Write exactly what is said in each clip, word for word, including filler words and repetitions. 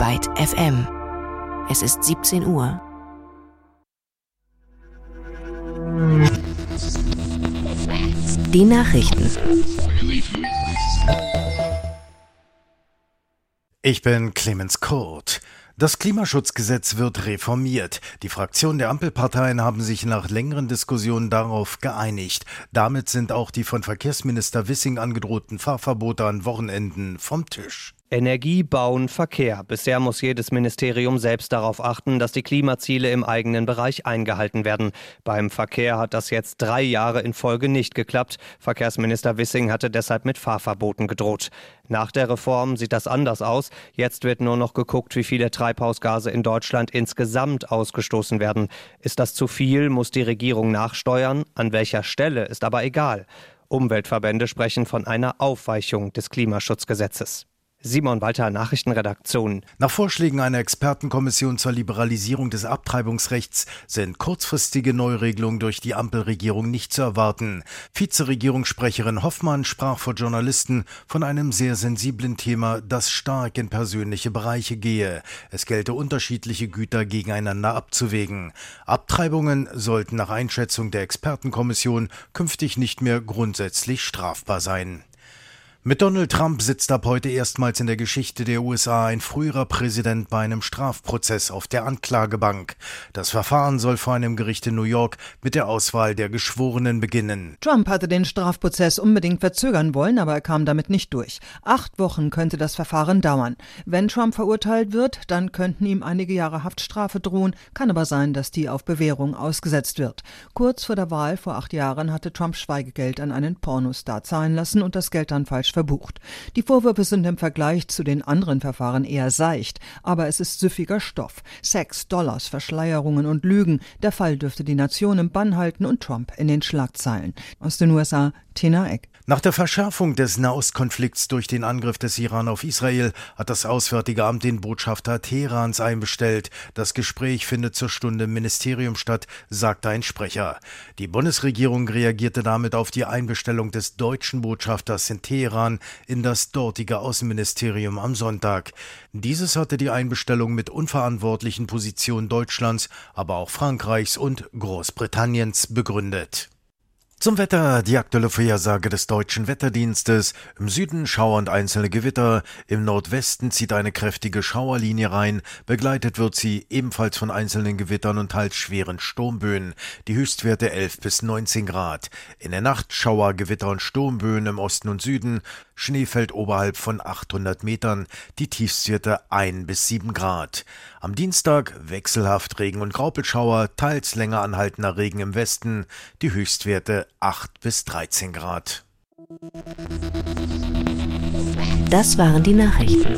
Byte F M. Es ist siebzehn Uhr. Die Nachrichten. Ich bin Clemens Kurt. Das Klimaschutzgesetz wird reformiert. Die Fraktionen der Ampelparteien haben sich nach längeren Diskussionen darauf geeinigt. Damit sind auch die von Verkehrsminister Wissing angedrohten Fahrverbote an Wochenenden vom Tisch. Energie, Bauen, Verkehr. Bisher muss jedes Ministerium selbst darauf achten, dass die Klimaziele im eigenen Bereich eingehalten werden. Beim Verkehr hat das jetzt drei Jahre in Folge nicht geklappt. Verkehrsminister Wissing hatte deshalb mit Fahrverboten gedroht. Nach der Reform sieht das anders aus. Jetzt wird nur noch geguckt, wie viele Treibhausgase in Deutschland insgesamt ausgestoßen werden. Ist das zu viel, muss die Regierung nachsteuern. An welcher Stelle, ist aber egal. Umweltverbände sprechen von einer Aufweichung des Klimaschutzgesetzes. Simon Walter, Nachrichtenredaktion. Nach Vorschlägen einer Expertenkommission zur Liberalisierung des Abtreibungsrechts sind kurzfristige Neuregelungen durch die Ampelregierung nicht zu erwarten. Vizeregierungssprecherin Hoffmann sprach vor Journalisten von einem sehr sensiblen Thema, das stark in persönliche Bereiche gehe. Es gelte, unterschiedliche Güter gegeneinander abzuwägen. Abtreibungen sollten nach Einschätzung der Expertenkommission künftig nicht mehr grundsätzlich strafbar sein. Mit Donald Trump sitzt ab heute erstmals in der Geschichte der U S A ein früherer Präsident bei einem Strafprozess auf der Anklagebank. Das Verfahren soll vor einem Gericht in New York mit der Auswahl der Geschworenen beginnen. Trump hatte den Strafprozess unbedingt verzögern wollen, aber er kam damit nicht durch. Acht Wochen könnte das Verfahren dauern. Wenn Trump verurteilt wird, dann könnten ihm einige Jahre Haftstrafe drohen, kann aber sein, dass die auf Bewährung ausgesetzt wird. Kurz vor der Wahl vor acht Jahren hatte Trump Schweigegeld an einen Pornostar zahlen lassen und das Geld dann falsch verbucht. Die Vorwürfe sind im Vergleich zu den anderen Verfahren eher seicht, aber es ist süffiger Stoff. Sex, Dollars, Verschleierungen und Lügen. Der Fall dürfte die Nation im Bann halten und Trump in den Schlagzeilen. Aus den U S A, Tina Eck. Nach der Verschärfung des Nahostkonflikts durch den Angriff des Iran auf Israel hat das Auswärtige Amt den Botschafter Teherans einbestellt. Das Gespräch findet zur Stunde im Ministerium statt, sagte ein Sprecher. Die Bundesregierung reagierte damit auf die Einbestellung des deutschen Botschafters in Teheran in das dortige Außenministerium am Sonntag. Dieses hatte die Einbestellung mit unverantwortlichen Positionen Deutschlands, aber auch Frankreichs und Großbritanniens begründet. Zum Wetter, die aktuelle Vorhersage des Deutschen Wetterdienstes. Im Süden Schauer und einzelne Gewitter, im Nordwesten zieht eine kräftige Schauerlinie rein, begleitet wird sie ebenfalls von einzelnen Gewittern und teils schweren Sturmböen. Die Höchstwerte elf bis neunzehn Grad. In der Nacht Schauer, Gewitter und Sturmböen im Osten und Süden, Schnee fällt oberhalb von achthundert Metern, die Tiefstwerte ein bis sieben Grad. Am Dienstag wechselhaft Regen- und Graupelschauer, teils länger anhaltender Regen im Westen, die Höchstwerte acht bis dreizehn Grad. Das waren die Nachrichten.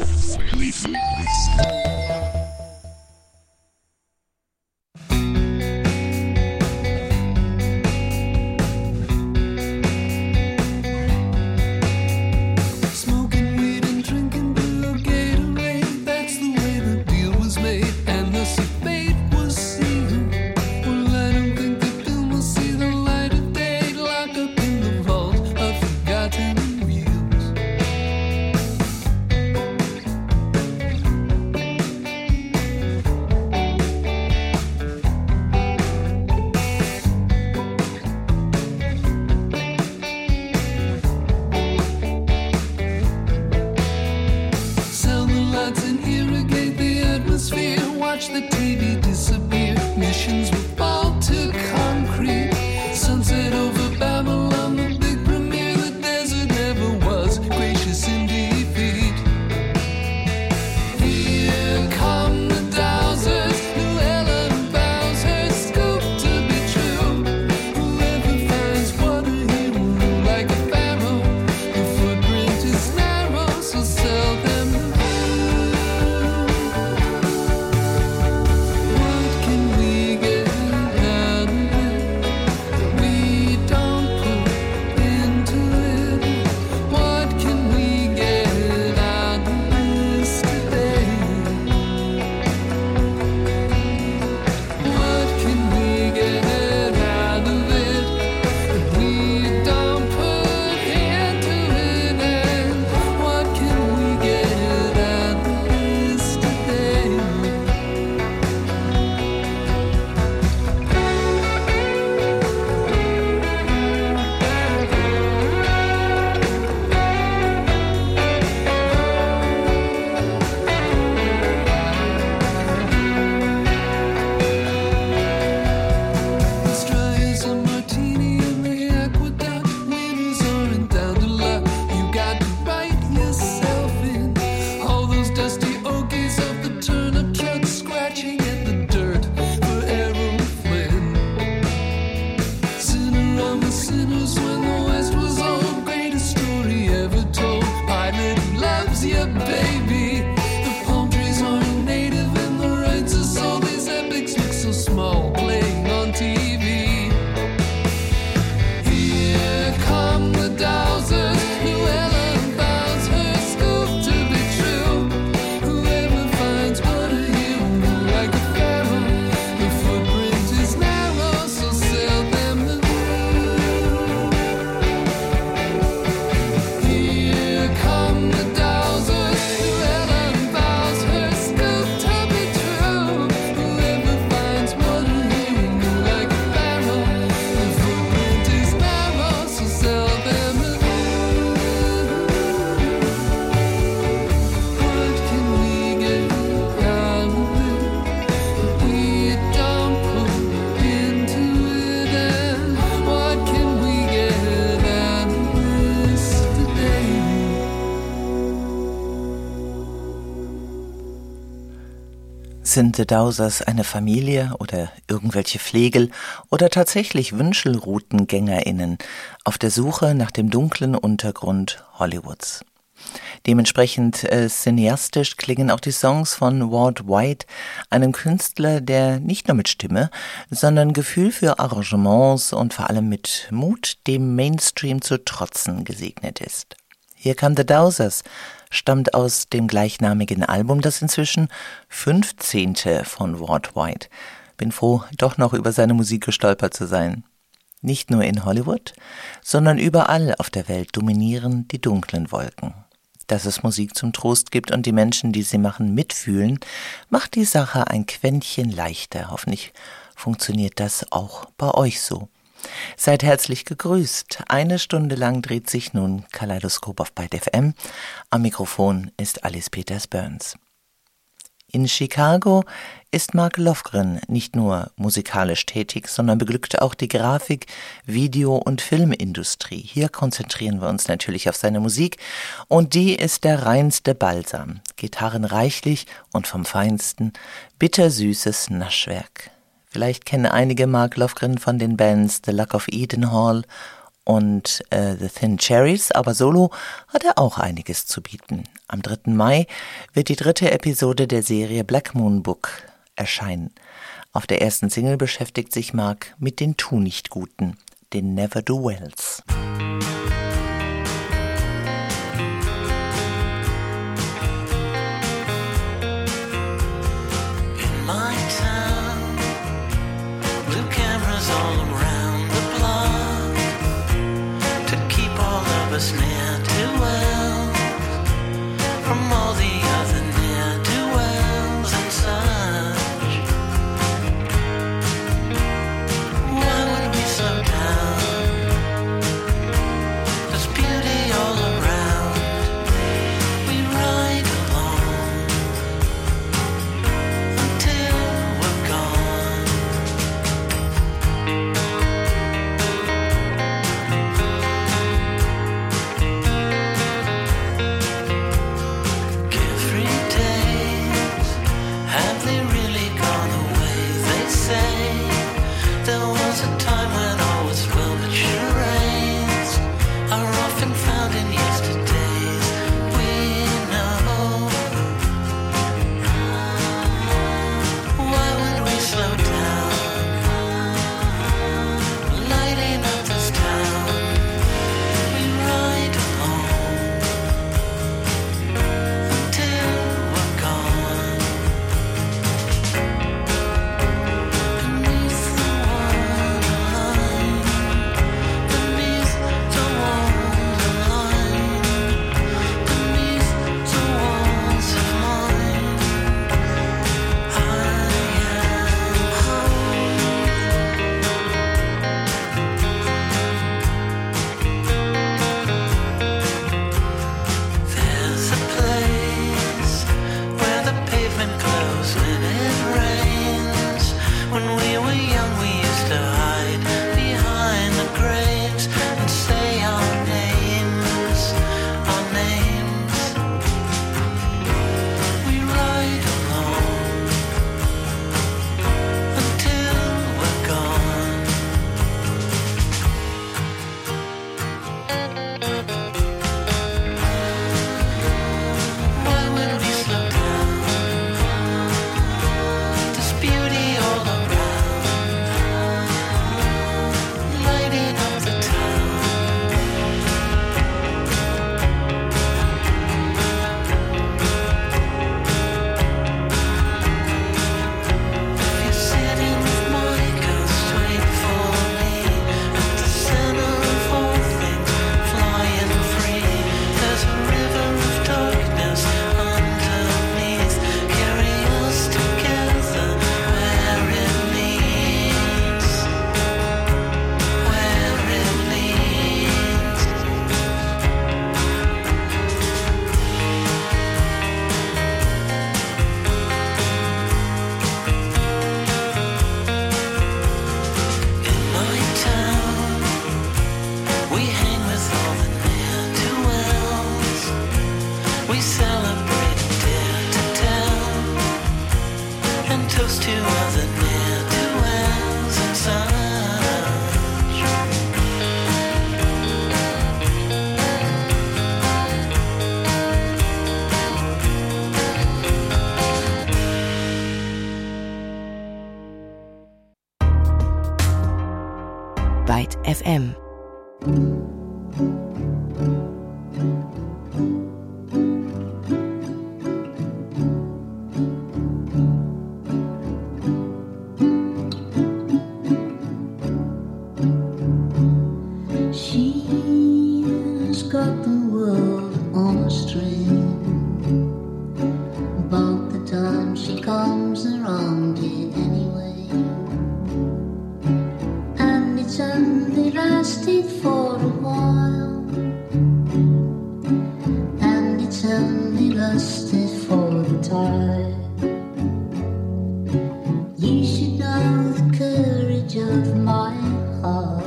Sind The Dowsers eine Familie oder irgendwelche Flegel oder tatsächlich WünschelroutengängerInnen auf der Suche nach dem dunklen Untergrund Hollywoods? Dementsprechend äh, cineastisch klingen auch die Songs von Walt White, einem Künstler, der nicht nur mit Stimme, sondern Gefühl für Arrangements und vor allem mit Mut, dem Mainstream zu trotzen, gesegnet ist. Here Come the Dowsers stammt aus dem gleichnamigen Album, das inzwischen fünfzehnte von Walt White. Bin froh, doch noch über seine Musik gestolpert zu sein. Nicht nur in Hollywood, sondern überall auf der Welt dominieren die dunklen Wolken. Dass es Musik zum Trost gibt und die Menschen, die sie machen, mitfühlen, macht die Sache ein Quäntchen leichter. Hoffentlich funktioniert das auch bei euch so. Seid herzlich gegrüßt. Eine Stunde lang dreht sich nun Kaleidoskop auf Byte F M. Am Mikrofon ist Alice Peters-Burns. In Chicago ist Mark Lofgren nicht nur musikalisch tätig, sondern beglückt auch die Grafik-, Video- und Filmindustrie. Hier konzentrieren wir uns natürlich auf seine Musik und die ist der reinste Balsam. Gitarren reichlich und vom Feinsten, bittersüßes Naschwerk. Vielleicht kennen einige Mark Lofgren von den Bands The Luck of Edenhall und äh, The Thin Cherries, aber solo hat er auch einiges zu bieten. Am dritten Mai wird die dritte Episode der Serie Black Moon Book erscheinen. Auf der ersten Single beschäftigt sich Mark mit den Tu-Nicht-Guten, den Ne'er-Do-Wells. F M. She's got the world on a string. About the time she comes around it anyway. And it's only lasted for a while. And it's only lasted for the time. You should know the courage of my heart.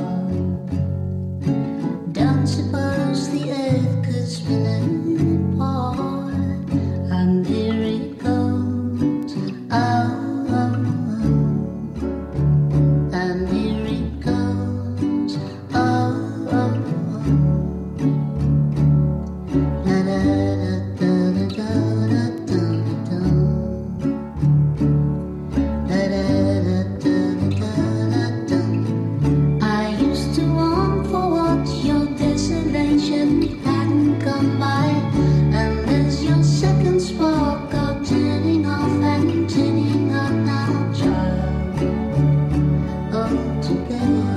Don't suppose the earth could spin apart. And here it goes, oh, oh, oh. And here it goes, oh, oh, oh. La da da da da da da da. La da da da da da da. I used to want for what your desolation hadn't come by. And there's your second spark of turning off and turning on now, child. Oh, together.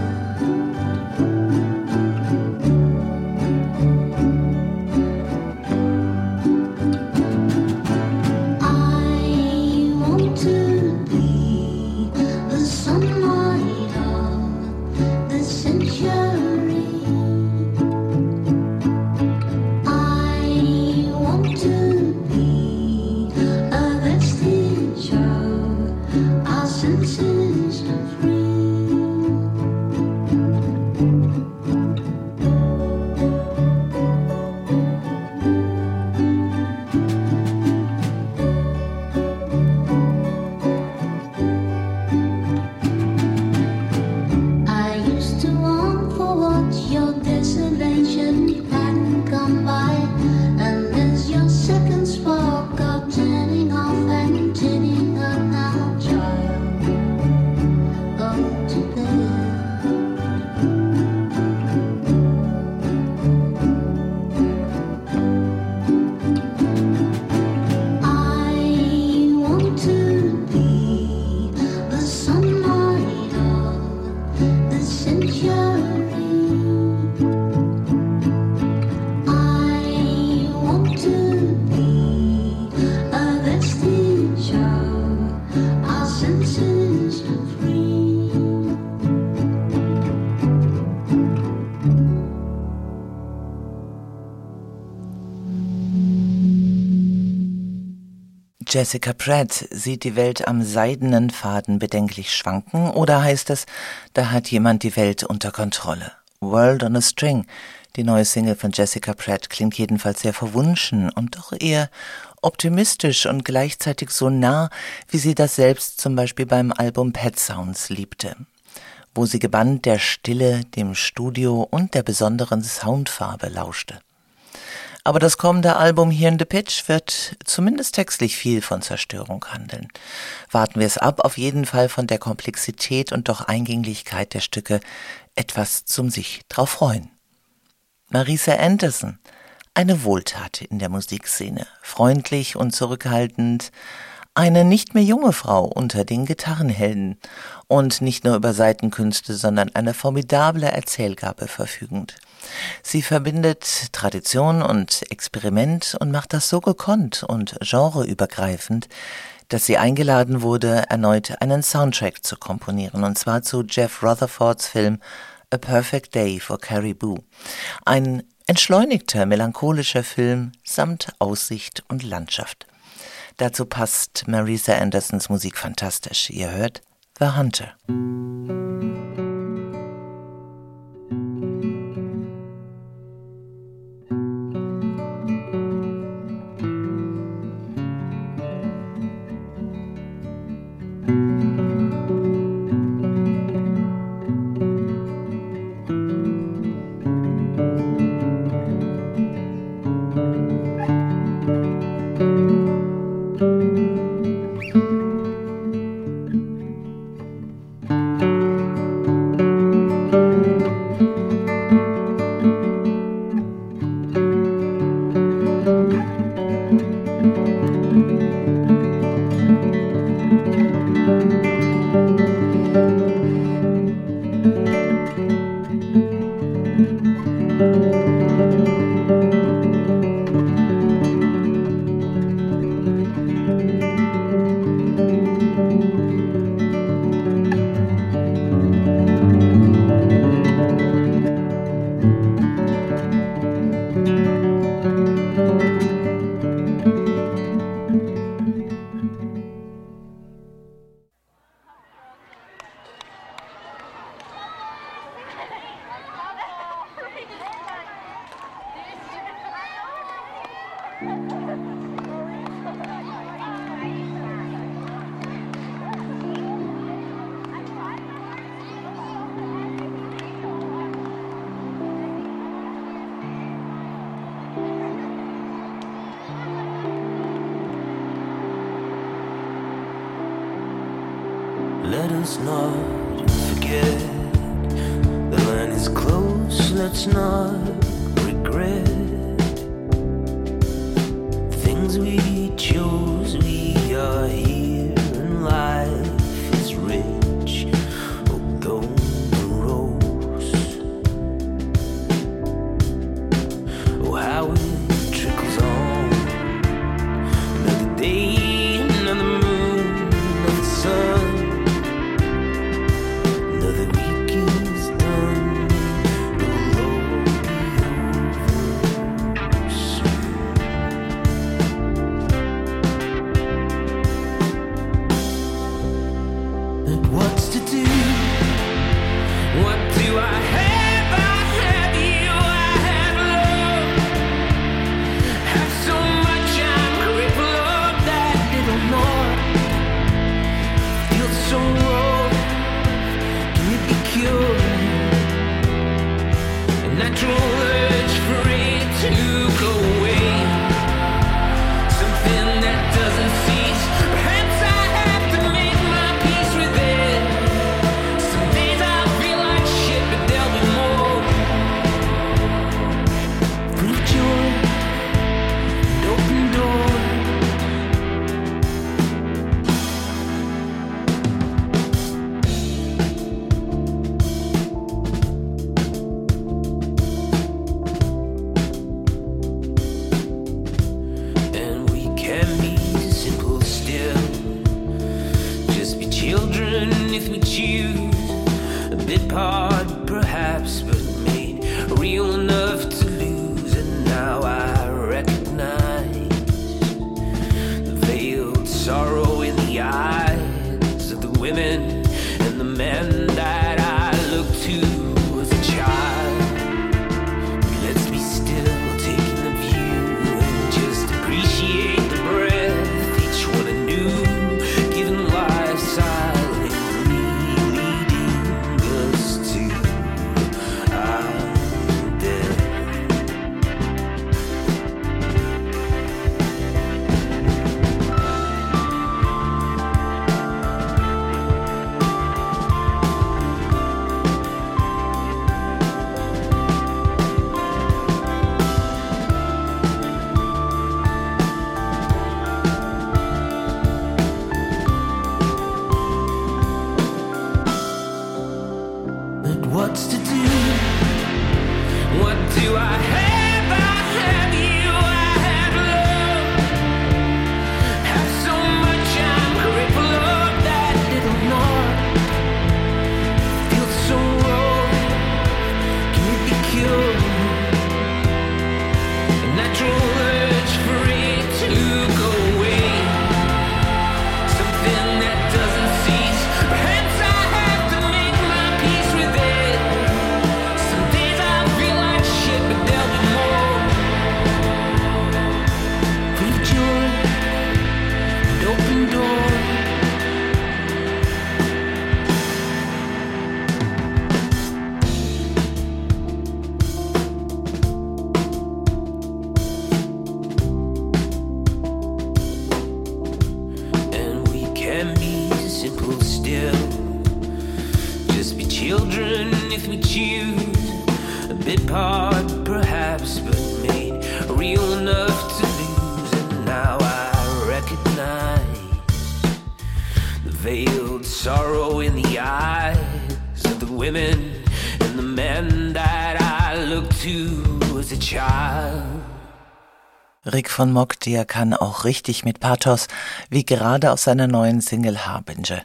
I want to be the sunlight of the century. I want to be a vestige of our senses of free. I used to want for what your desolation hadn't come by. And there's your second spark of turning off and turning on now, child. Oh, together. I want to be the sunlight of the century. I want to be a vestige of our senses of free. Jessica Pratt sieht die Welt am seidenen Faden bedenklich schwanken, oder heißt es, da hat jemand die Welt unter Kontrolle? World on a String, die neue Single von Jessica Pratt, klingt jedenfalls sehr verwunschen und doch eher optimistisch und gleichzeitig so nah, wie sie das selbst zum Beispiel beim Album Pet Sounds liebte, wo sie gebannt der Stille, dem Studio und der besonderen Soundfarbe lauschte. Aber das kommende Album Here in the Pitch wird zumindest textlich viel von Zerstörung handeln. Warten wir es ab, auf jeden Fall von der Komplexität und doch Eingänglichkeit der Stücke etwas zum sich drauf freuen. Marisa Anderson, eine Wohltat in der Musikszene, freundlich und zurückhaltend, eine nicht mehr junge Frau unter den Gitarrenhelden und nicht nur über Saitenkünste, sondern eine formidable Erzählgabe verfügend. Sie verbindet Tradition und Experiment und macht das so gekonnt und genreübergreifend, dass sie eingeladen wurde, erneut einen Soundtrack zu komponieren, und zwar zu Jeff Rutherfords Film A Perfect Day for Caribou. Ein entschleunigter, melancholischer Film samt Aussicht und Landschaft. Dazu passt Marisa Andersons Musik fantastisch. Ihr hört The Hunter. Let us not forget the line is close, let's not regret things we chose. We are here and life is rich, oh golden rose, oh how it trickles on. Another day, another moon, another sun, Rick von Mock, der kann auch richtig mit Pathos, wie gerade aus seiner neuen Single Harbinger.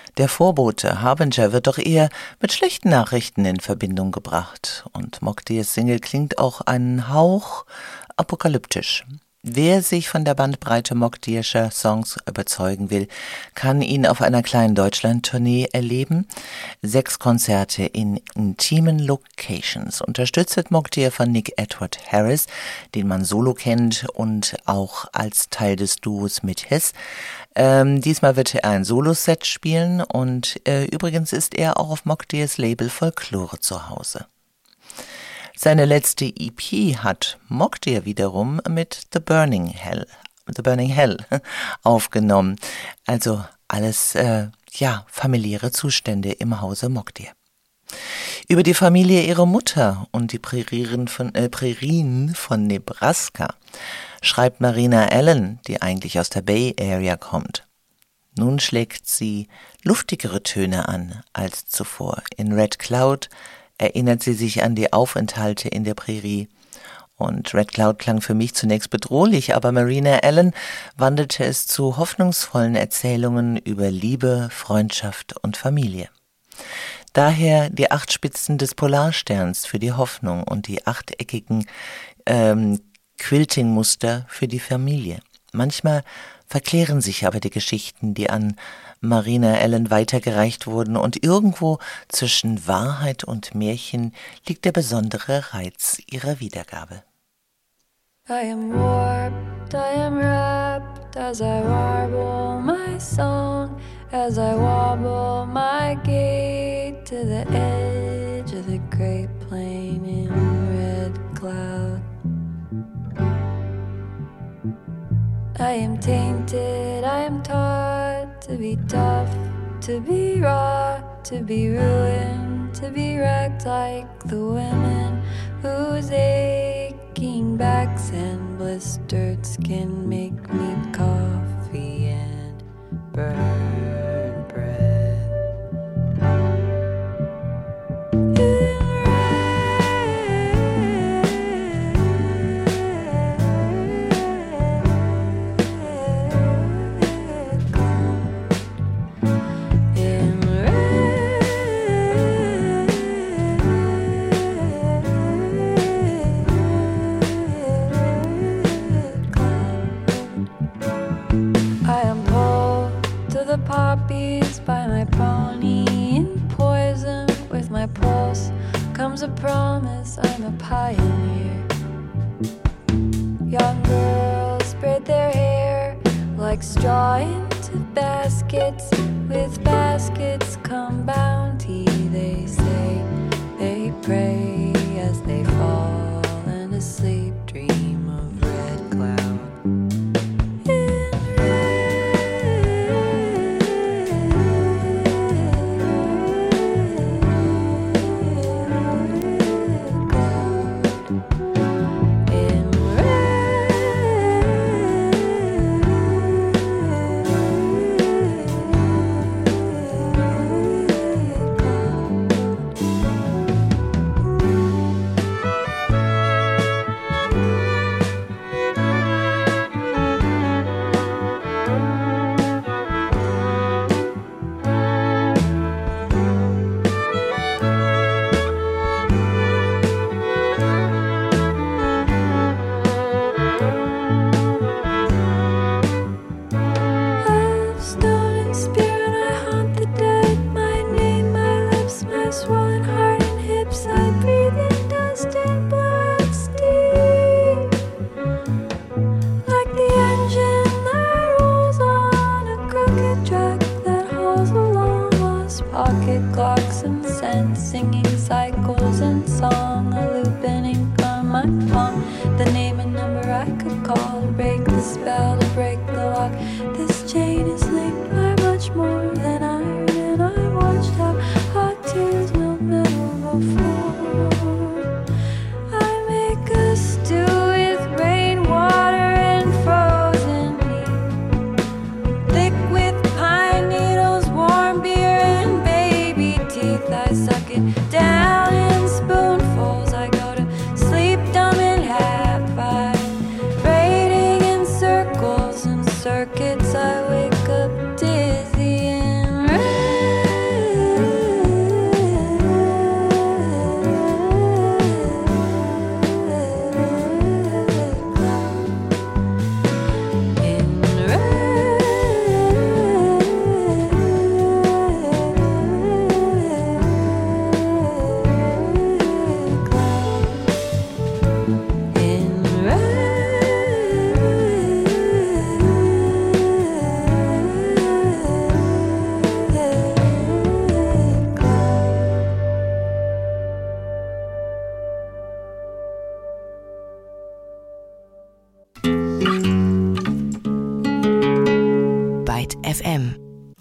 Der Vorbote Harbinger wird doch eher mit schlechten Nachrichten in Verbindung gebracht. Und Mock Dears Single klingt auch einen Hauch apokalyptisch. Wer sich von der Bandbreite Mock Dearscher Songs überzeugen will, kann ihn auf einer kleinen Deutschland-Tournee erleben. Sechs Konzerte in intimen Locations. Unterstützt wird Mock Dear von Nick Edward Harris, den man solo kennt und auch als Teil des Duos mit Hess. Ähm, diesmal wird er ein Solo-Set spielen und äh, übrigens ist er auch auf Mock Dears Label Folklore zu Hause. Seine letzte E P hat Mock Dear wiederum mit The Burning Hell, The Burning Hell aufgenommen. Also alles, äh, ja, familiäre Zustände im Hause Mock Dear. Über die Familie ihrer Mutter und die Prärien von, äh, Prärien von Nebraska schreibt Marina Allen, die eigentlich aus der Bay Area kommt. Nun schlägt sie luftigere Töne an als zuvor. In Red Cloud erinnert sie sich an die Aufenthalte in der Prärie. Und Red Cloud klang für mich zunächst bedrohlich, aber Marina Allen wandelte es zu hoffnungsvollen Erzählungen über Liebe, Freundschaft und Familie. Daher die acht Spitzen des Polarsterns für die Hoffnung und die achteckigen ähm, Quilting-Muster für die Familie. Manchmal verklären sich aber die Geschichten, die an Marina Allen weitergereicht wurden, und irgendwo zwischen Wahrheit und Märchen liegt der besondere Reiz ihrer Wiedergabe. I am warped, I am wrapped as I warble my song, as I wobble my gait to the edge of the great plain in red cloud. I am tainted, I am taught to be tough, to be raw, to be ruined, to be wrecked like the women whose aching backs and blistered skin make me coffee and burn bread. Poppies by my pony in poison with my pulse comes a promise I'm a pioneer. Young girls braid their hair like straw into baskets. With baskets come bounty, they say. They pray as they fall and asleep dream of red cloud. Circuits, I wake up F M.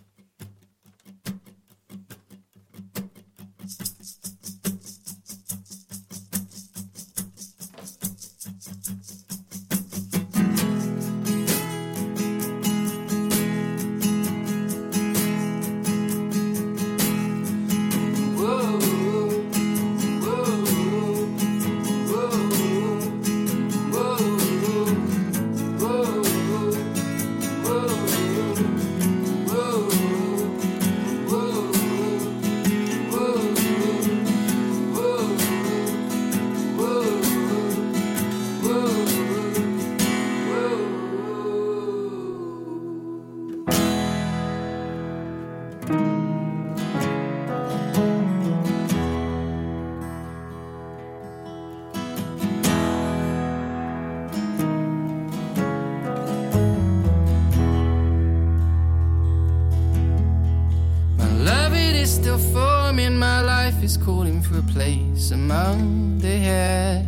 Is calling for a place among the hair.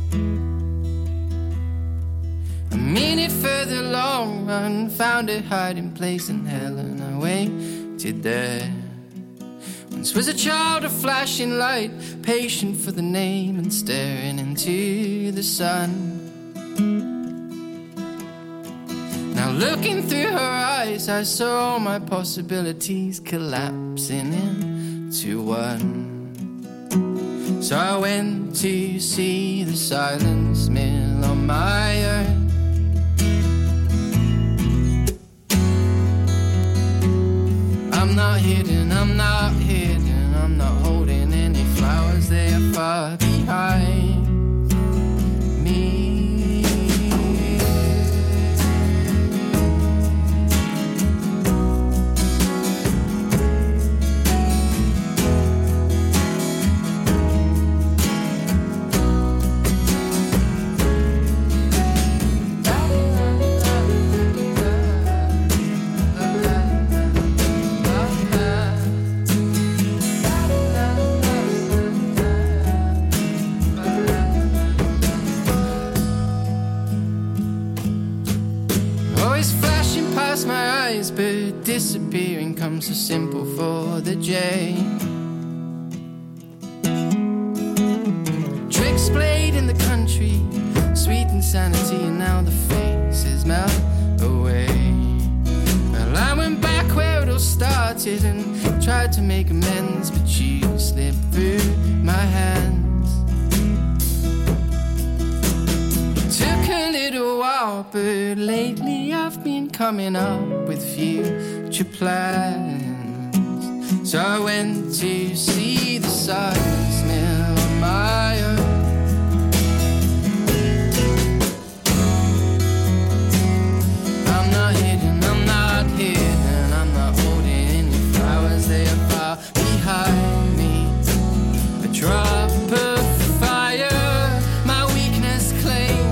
A minute further along, I found a hiding place in hell, and I waited there. Once was a child of flashing light, patient for the name and staring into the sun. Now looking through her eyes, I saw all my possibilities collapsing into one. So I went to see the silence mill on my own. I'm not hidden, I'm not hidden, I'm not holding any flowers, they are far behind me. But disappearing comes so simple for the J. Tricks played in the country, sweet insanity, and now the faces melt away. Well, I went back where it all started and tried to make amends, but you slipped through my hands. Took a little while, but lately I've been coming up with future plans. So I went to see the silence mill on my own. I'm not hidden, I'm not hidden, I'm not holding any flowers, they are far behind me. A drop of fire, my weakness claim.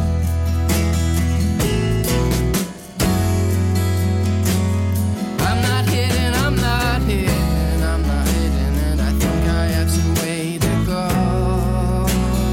I'm not hidden, I'm not hidden, I'm not hidden, and I think I have some way to go.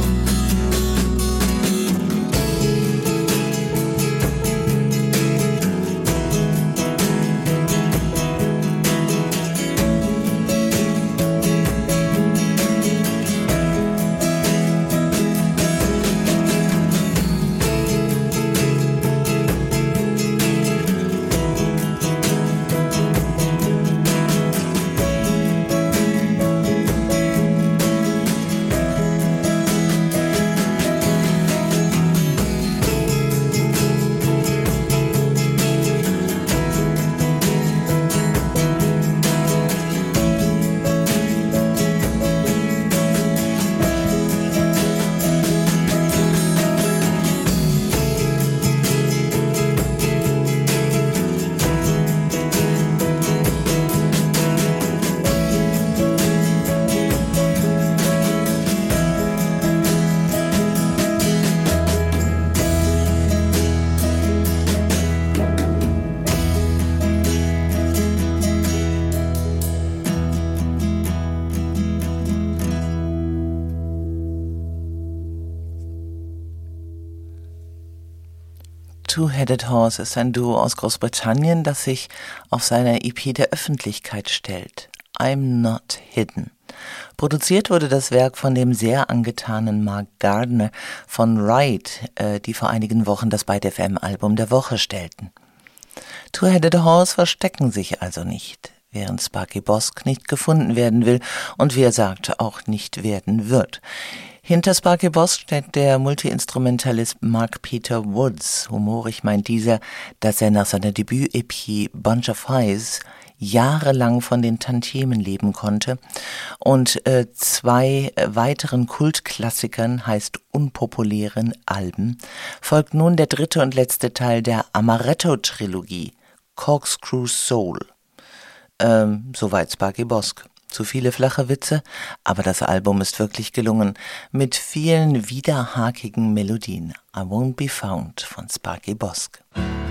Two-Headed Horse ist ein Duo aus Großbritannien, das sich auf seiner E P der Öffentlichkeit stellt. I'm Not Hidden. Produziert wurde das Werk von dem sehr angetanen Mark Gardner von Ride, äh, die vor einigen Wochen das Byte F M-Album der Woche stellten. Two-Headed Horse verstecken sich also nicht, während Sparky Bosk nicht gefunden werden will und wie er sagte, auch nicht werden wird. Hinter Sparky Bosk steht der Multi-Instrumentalist Mark Peter Woods. Humorig meint dieser, dass er nach seiner Debüt-E P Bunch of Highs jahrelang von den Tantiemen leben konnte und äh, zwei äh, weiteren Kultklassikern, heißt unpopulären Alben, folgt nun der dritte und letzte Teil der Amaretto-Trilogie, Corkscrew Soul. Ähm, soweit Sparky Bosk. Zu viele flache Witze, aber das Album ist wirklich gelungen, mit vielen widerhakigen Melodien. I Won't Be Found von Sparky Bosk.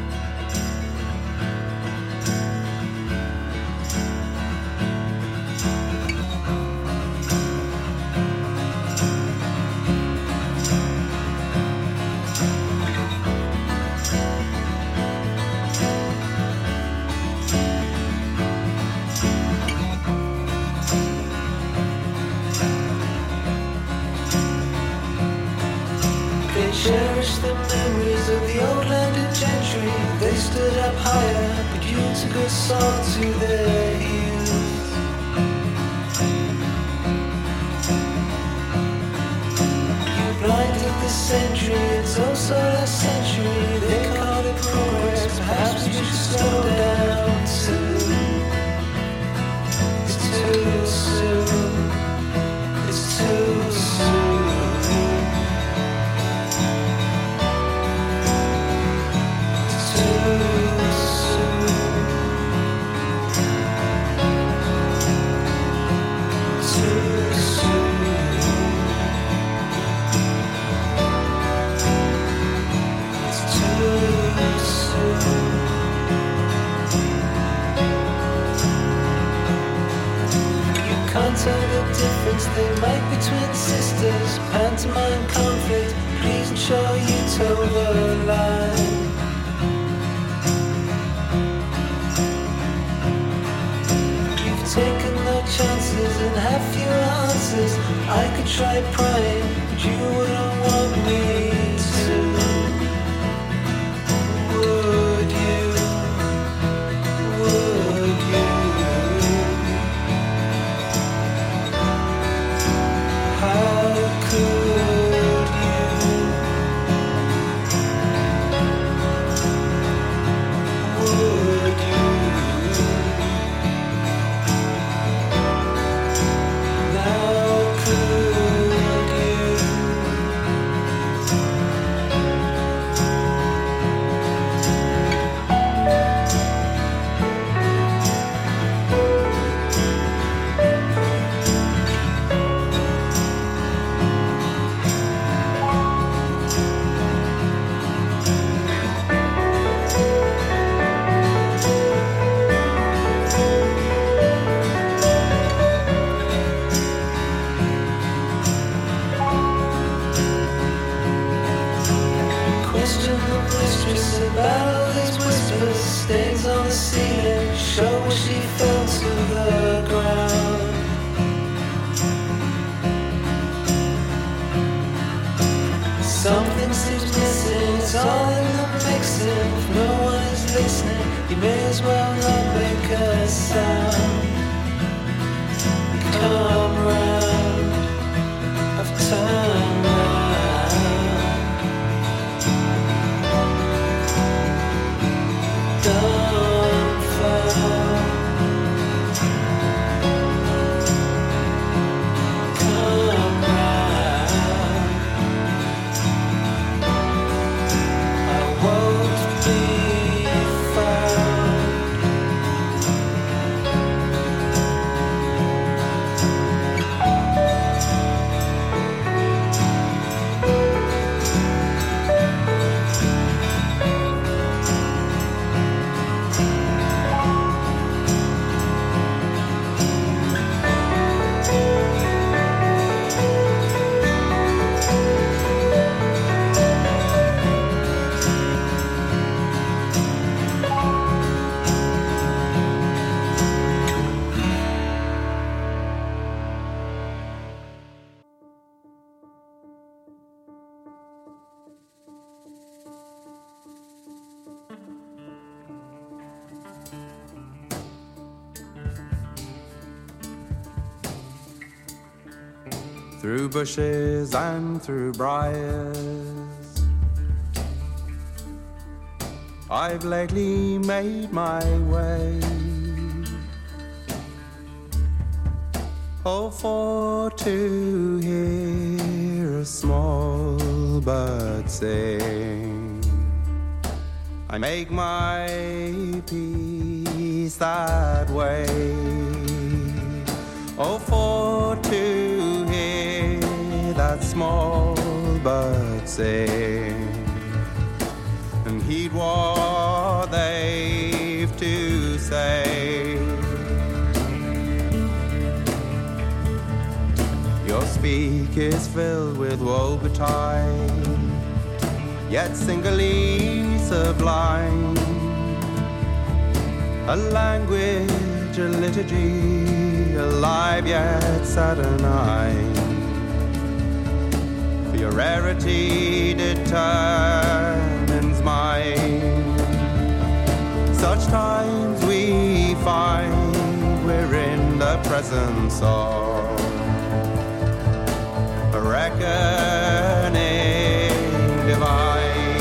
Cherish the memories of the old landed gentry. They stood up higher, but you took a song to their heels. You blinded the century, it's also last century. They call it progress, perhaps we should slow down too. It's too soon, it's too soon. Tell the difference they make between sisters. Pantomime conflict, please ensure you toe the line. You've taken no chances and have few answers. I could try prying, but you wouldn't want me to. Would you? Would you? Something seems missing, it's all in the mixing. If no one is listening, you may as well not make a sound. Come round, I've turned round. Dumbfound. Come round. I won't be found. through bushes and through briars. I've lately made my way, oh, for to hear a small bird sing. I make my peace that way, oh, for to hear that small bird sing, and heed what they've to say. Your speak is filled with woe betide, yet singly sublime, a language, a liturgy, alive yet saturnine. For your rarity determines mine. Such times we find we're in the presence of a reckoning divine.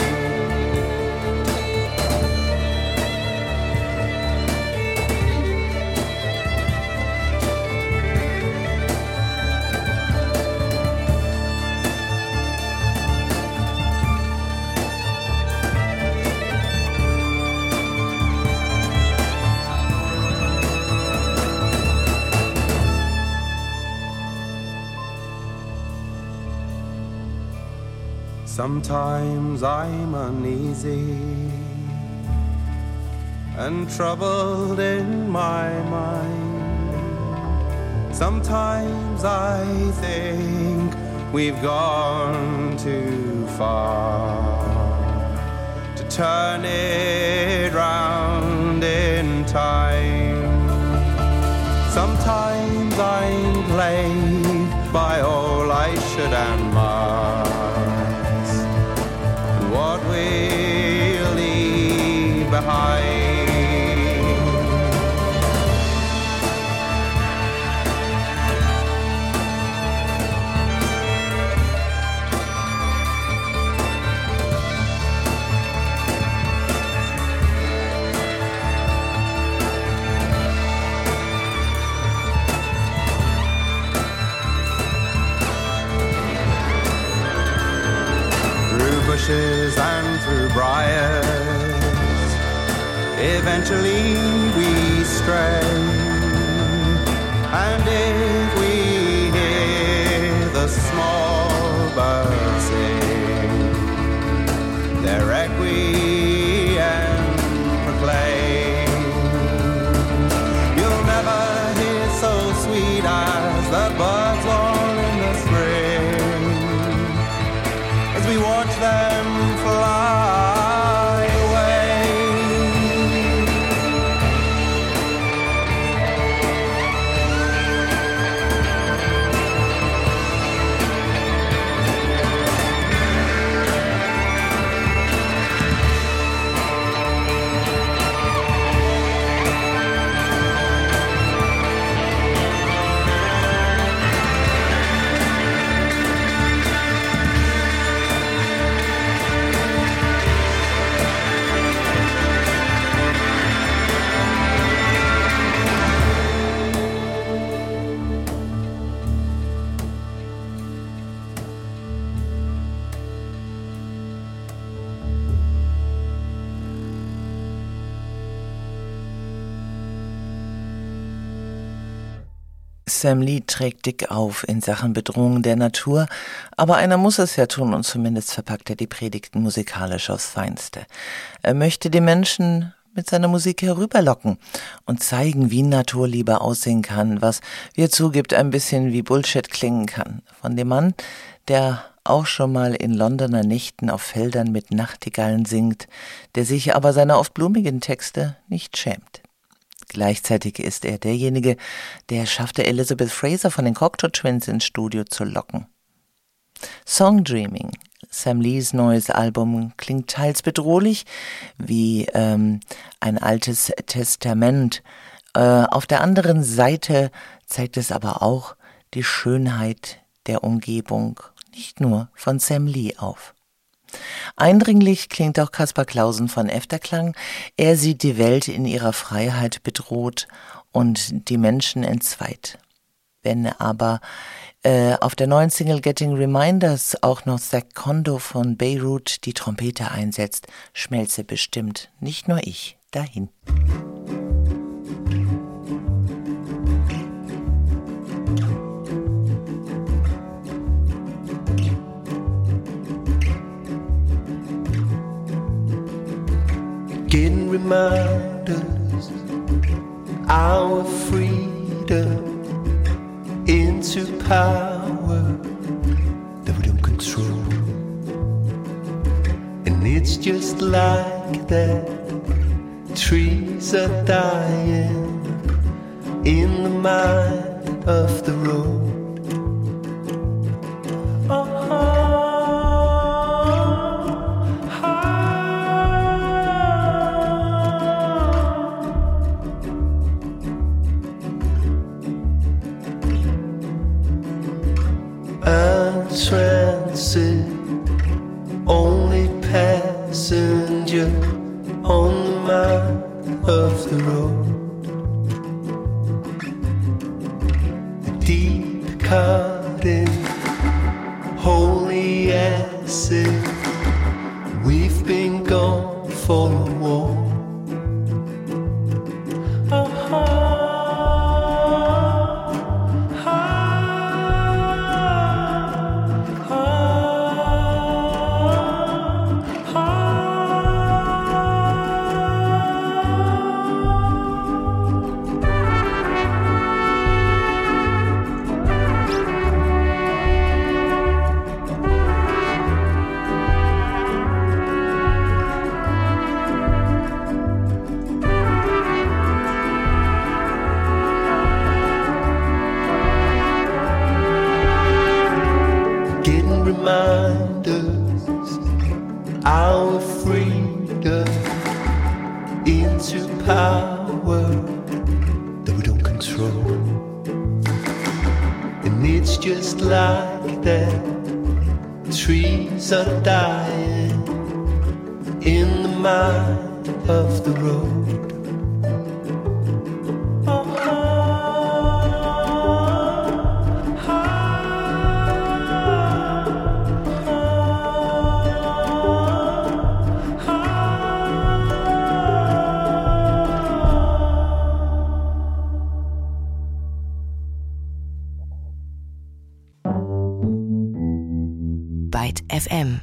Sometimes I'm uneasy and troubled in my mind. Sometimes I think we've gone too far to turn it round in time. Sometimes I'm plagued by all I should and must, what we'll leave behind. Bushes and through briars, eventually we stray, and if we hear the small birds sing their requiem proclaim, you'll never hear so sweet as the birds all in the spring, as we watch them fly away. Sam Lee trägt dick auf in Sachen Bedrohung der Natur, aber einer muss es ja tun und zumindest verpackt er die Predigten musikalisch aufs Feinste. Er möchte die Menschen mit seiner Musik herüberlocken und zeigen, wie Naturliebe aussehen kann, was, wie er zugibt, ein bisschen wie Bullshit klingen kann. Von dem Mann, der auch schon mal in Londoner Nächten auf Feldern mit Nachtigallen singt, der sich aber seiner oft blumigen Texte nicht schämt. Gleichzeitig ist er derjenige, der schaffte, Elizabeth Fraser von den Cocteau Twins ins Studio zu locken. Song Dreaming, Sam Lees neues Album, klingt teils bedrohlich, wie ähm, ein altes Testament. Äh, auf der anderen Seite zeigt es aber auch die Schönheit der Umgebung, nicht nur von Sam Lee auf. Eindringlich klingt auch Kaspar Clausen von Efterklang. Er sieht die Welt in ihrer Freiheit bedroht und die Menschen entzweit. Wenn aber äh, auf der neuen Single Getting Reminders auch noch Zach Kondo von Beirut die Trompete einsetzt, schmelze bestimmt nicht nur ich dahin. Getting reminders, our freedom into power that we don't control. And it's just like that, trees are dying in the mind of the road. Transit, only passenger on the mind of the road. Deep caught in holy acid, we've been gone for a war. Reminders, our freedom into power that we don't control. And it's just like that, trees are dying in the mind of the road. Byte F M.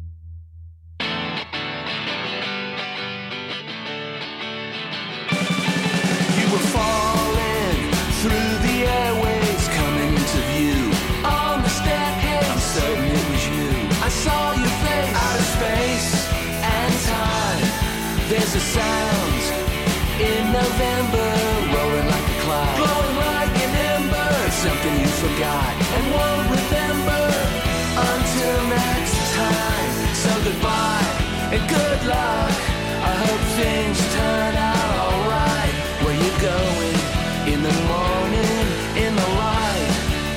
You were falling through the airways, coming into view on the staircase. I'm certain it was you. I saw your face out of space and time. There's a sound in November, rolling like a cloud, glowing like an ember. Something you forgot and won't remember until next time. So goodbye and good luck. I hope things turn out alright. Where you going? In the morning, in the light.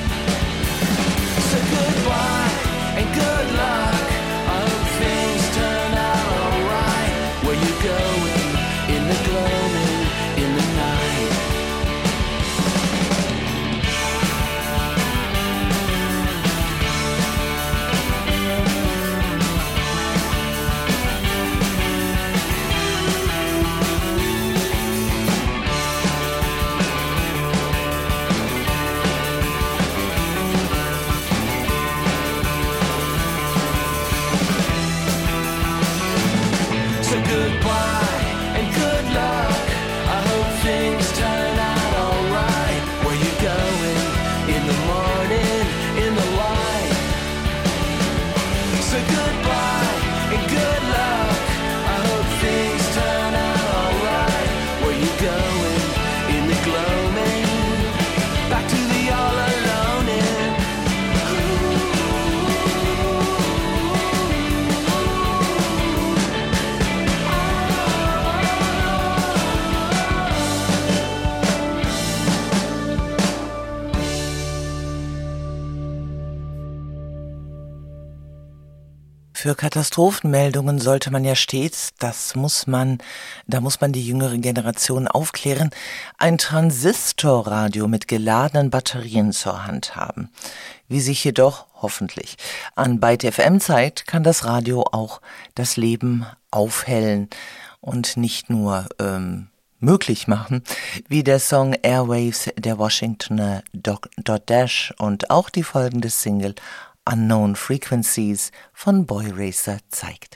So goodbye and good luck. I hope things turn out alright. Where you going? In the gloaming, in the night. Für Katastrophenmeldungen sollte man ja stets, das muss man, da muss man die jüngere Generation aufklären, ein Transistorradio mit geladenen Batterien zur Hand haben. Wie sich jedoch, hoffentlich, an Byte F M zeigt, kann das Radio auch das Leben aufhellen und nicht nur ähm, möglich machen, wie der Song Airwaves der Washingtoner Dot Dash und auch die folgende Single Unknown Frequencies von Boy Racer zeigt.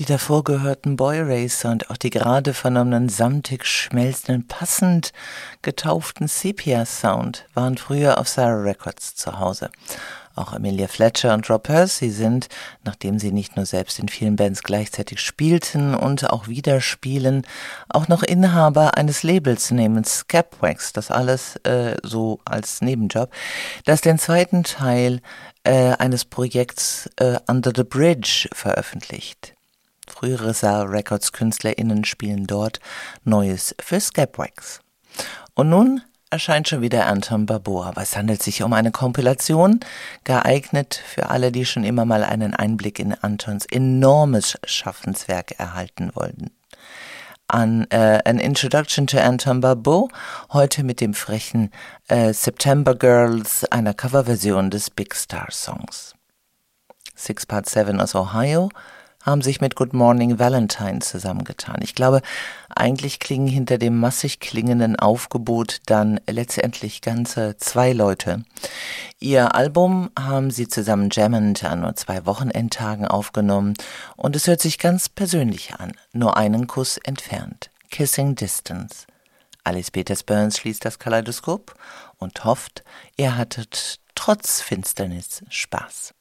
Die davor gehörten Boy Racer und auch die gerade vernommenen samtig schmelzenden, passend getauften Sepia-Sound waren früher auf Sarah Records zu Hause. Auch Amelia Fletcher und Rob Percy sind, nachdem sie nicht nur selbst in vielen Bands gleichzeitig spielten und auch wieder spielen, auch noch Inhaber eines Labels namens Scapwax, das alles äh, so als Nebenjob, das den zweiten Teil äh, eines Projekts äh, Under the Bridge veröffentlicht. Frühere Sarah Records KünstlerInnen spielen dort Neues für Scapwax. Und nun erscheint schon wieder Anton Barbeau, aber es handelt sich um eine Kompilation, geeignet für alle, die schon immer mal einen Einblick in Antons enormes Schaffenswerk erhalten wollten. An äh, An Introduction to Anton Barbeau, heute mit dem frechen äh, September Girls, einer Coverversion des Big Star Songs. Six Part Seven aus Ohio haben sich mit Good Morning Valentine zusammengetan. Ich glaube, eigentlich klingen hinter dem massig klingenden Aufgebot dann letztendlich ganze zwei Leute. Ihr Album haben sie zusammen jammend an nur zwei Wochenendtagen aufgenommen und es hört sich ganz persönlich an, nur einen Kuss entfernt. Kissing Distance. Alice Peters-Burns schließt das Kaleidoskop und hofft, ihr hattet trotz Finsternis Spaß.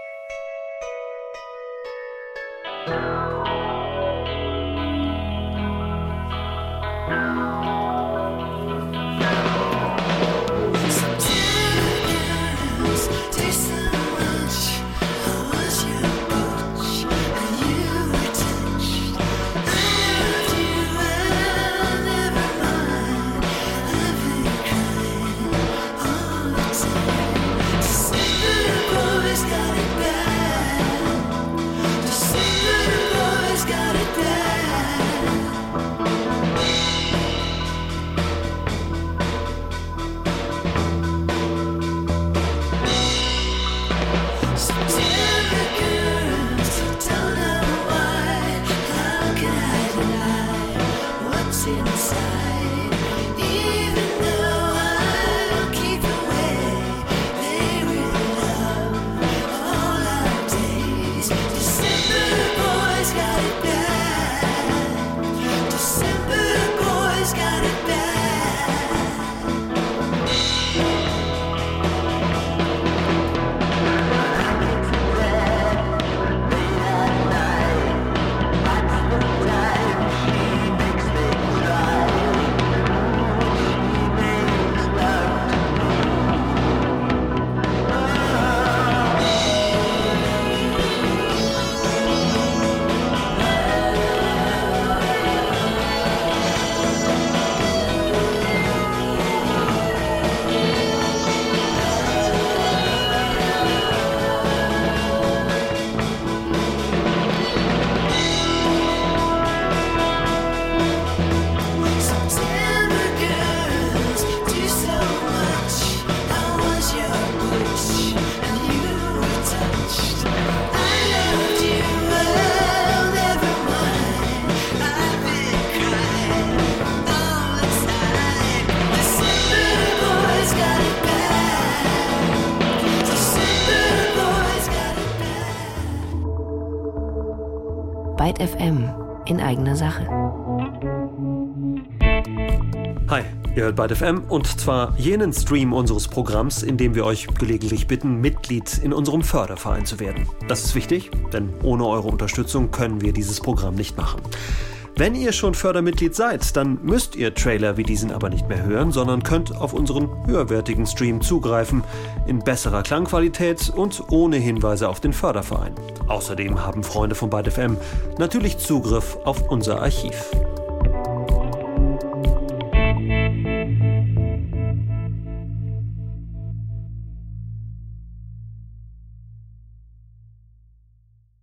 Byte F M in eigener Sache. Hi, ihr hört Byte F M und zwar jenen Stream unseres Programms, in dem wir euch gelegentlich bitten, Mitglied in unserem Förderverein zu werden. Das ist wichtig, denn ohne eure Unterstützung können wir dieses Programm nicht machen. Wenn ihr schon Fördermitglied seid, dann müsst ihr Trailer wie diesen aber nicht mehr hören, sondern könnt auf unseren höherwertigen Stream zugreifen, in besserer Klangqualität und ohne Hinweise auf den Förderverein. Außerdem haben Freunde von Byte F M natürlich Zugriff auf unser Archiv.